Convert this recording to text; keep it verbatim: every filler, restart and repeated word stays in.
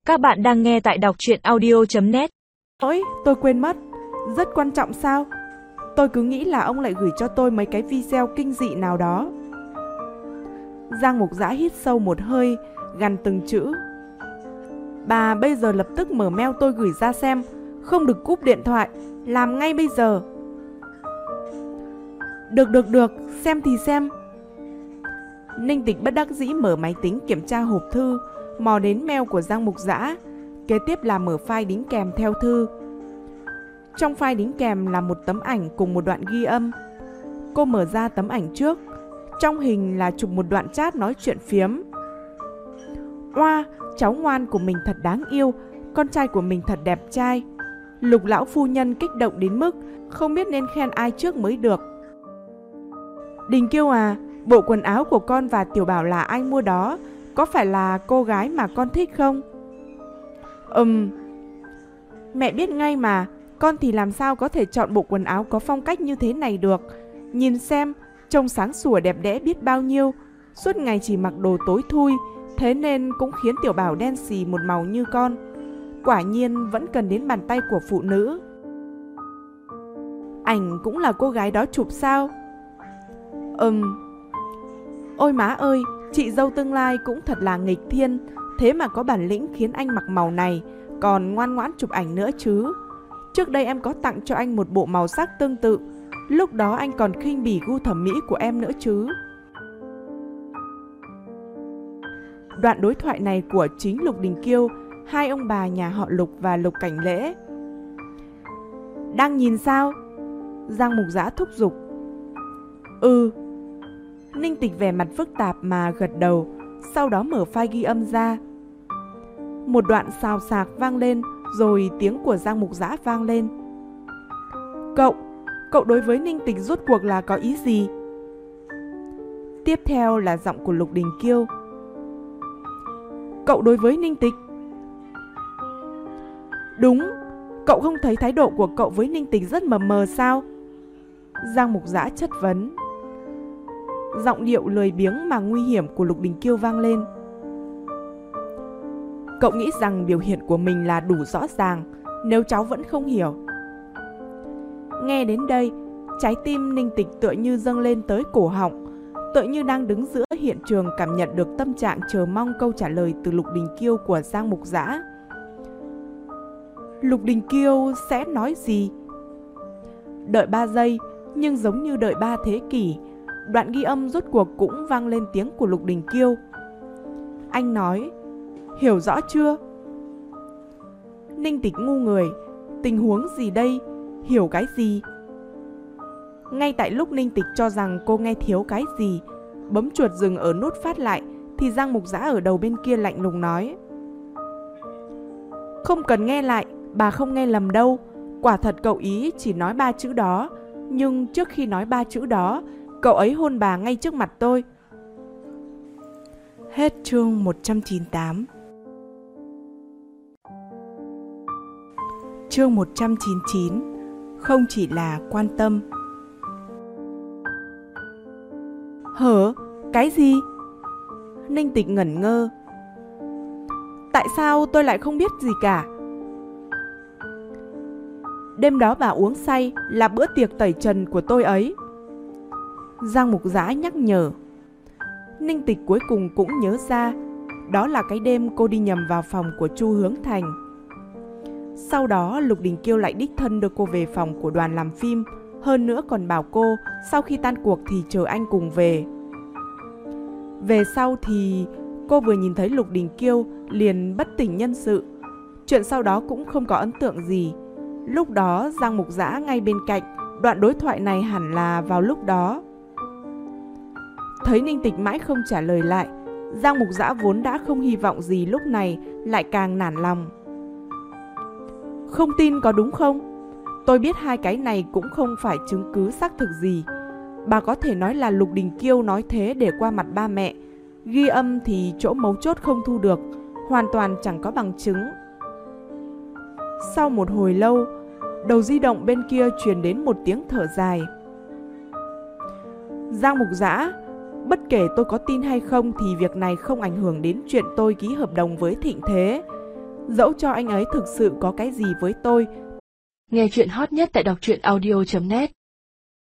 Các bạn đang nghe tại đọc truyện audio chấm net. Ôi, tôi quên mất. Rất quan trọng sao? Tôi cứ nghĩ là ông lại gửi cho tôi mấy cái video kinh dị nào đó. Giang Mục Dã hít sâu một hơi, gằn từng chữ. Bà bây giờ lập tức mở mail tôi gửi ra xem, không được cúp điện thoại, làm ngay bây giờ. Được được được, xem thì xem. Ninh Tịch bất đắc dĩ mở máy tính kiểm tra hộp thư, mò đến mail của Giang Mục Dã. Kế tiếp là mở file đính kèm theo thư. Trong file đính kèm là một tấm ảnh cùng một đoạn ghi âm. Cô mở ra tấm ảnh trước. Trong hình là chụp một đoạn chat nói chuyện phiếm. Oa, cháu ngoan của mình thật đáng yêu, con trai của mình thật đẹp trai. Lục lão phu nhân kích động đến mức không biết nên khen ai trước mới được. Đình Kiêu à, bộ quần áo của con và Tiểu Bảo là ai mua đó? Có phải là cô gái mà con thích không? Ừm, mẹ biết ngay mà, con thì làm sao có thể chọn bộ quần áo có phong cách như thế này được. Nhìn xem, trông sáng sủa đẹp đẽ biết bao nhiêu. Suốt ngày chỉ mặc đồ tối thui, thế nên cũng khiến Tiểu Bảo đen xì một màu như con. Quả nhiên vẫn cần đến bàn tay của phụ nữ. Ảnh cũng là cô gái đó chụp sao? Ừm. Ôi má ơi, chị dâu tương lai cũng thật là nghịch thiên. Thế mà có bản lĩnh khiến anh mặc màu này, còn ngoan ngoãn chụp ảnh nữa chứ. Trước đây em có tặng cho anh một bộ màu sắc tương tự. Lúc đó anh còn khinh bỉ gu thẩm mỹ của em nữa chứ. Đoạn đối thoại này của chính Lục Đình Kiêu, hai ông bà nhà họ Lục và Lục Cảnh Lễ. Đang nhìn sao? Giang Mục Dã thúc giục. Ừ. Ninh Tịch vẻ mặt phức tạp mà gật đầu, sau đó mở file ghi âm ra. Một đoạn xào xạc vang lên, rồi tiếng của Giang Mục Dã vang lên. Cậu, cậu đối với Ninh Tịch rốt cuộc là có ý gì? Tiếp theo là giọng của Lục Đình Kiêu. Cậu đối với Ninh Tịch? Đúng, cậu không thấy thái độ của cậu với Ninh Tịch rất mờ mờ sao? Giang Mục Dã chất vấn. Giọng điệu lười biếng mà nguy hiểm của Lục Đình Kiêu vang lên. Cậu nghĩ rằng biểu hiện của mình là đủ rõ ràng, nếu cháu vẫn không hiểu. Nghe đến đây, trái tim Ninh Tịch tựa như dâng lên tới cổ họng, tựa như đang đứng giữa hiện trường cảm nhận được tâm trạng chờ mong câu trả lời từ Lục Đình Kiêu của Giang Mục Dã. Lục Đình Kiêu sẽ nói gì? Đợi ba giây, nhưng giống như đợi ba thế kỷ, đoạn ghi âm rốt cuộc cũng vang lên tiếng của Lục Đình Kiêu. Anh nói, hiểu rõ chưa? Ninh Tịch ngu người, tình huống gì đây? Hiểu cái gì? Ngay tại lúc Ninh Tịch cho rằng cô nghe thiếu cái gì, bấm chuột dừng ở nút phát lại, thì Giang Mục Dã ở đầu bên kia lạnh lùng nói. Không cần nghe lại, bà không nghe lầm đâu. Quả thật cậu ý chỉ nói ba chữ đó, nhưng trước khi nói ba chữ đó, cậu ấy hôn bà ngay trước mặt tôi. Hết chương một trăm chín mươi tám. Chương một trăm chín mươi chín. Không chỉ là quan tâm. Hở? Cái gì? Ninh Tịch ngẩn ngơ. Tại sao tôi lại không biết gì cả? Đêm đó bà uống say là bữa tiệc tẩy trần của tôi ấy. Giang Mục Dã nhắc nhở. Ninh Tịch cuối cùng cũng nhớ ra, đó là cái đêm cô đi nhầm vào phòng của Chu Hướng Thành. Sau đó Lục Đình Kiêu lại đích thân đưa cô về phòng của đoàn làm phim, hơn nữa còn bảo cô sau khi tan cuộc thì chờ anh cùng về. Về sau thì cô vừa nhìn thấy Lục Đình Kiêu liền bất tỉnh nhân sự. Chuyện sau đó cũng không có ấn tượng gì. Lúc đó Giang Mục Dã ngay bên cạnh, đoạn đối thoại này hẳn là vào lúc đó. Thấy Ninh Tịch mãi không trả lời lại, Giang Mục Dã vốn đã không hy vọng gì lúc này lại càng nản lòng. Không tin có đúng không? Tôi biết hai cái này cũng không phải chứng cứ xác thực gì. Bà có thể nói là Lục Đình Kiêu nói thế để qua mặt ba mẹ. Ghi âm thì chỗ mấu chốt không thu được, hoàn toàn chẳng có bằng chứng. Sau một hồi lâu, đầu di động bên kia truyền đến một tiếng thở dài. Giang Mục Dã, bất kể tôi có tin hay không thì việc này không ảnh hưởng đến chuyện tôi ký hợp đồng với Thịnh Thế. dẫu cho anh ấy thực sự có cái gì với tôi. Nghe chuyện hot nhất tại đọc truyện audio chấm net.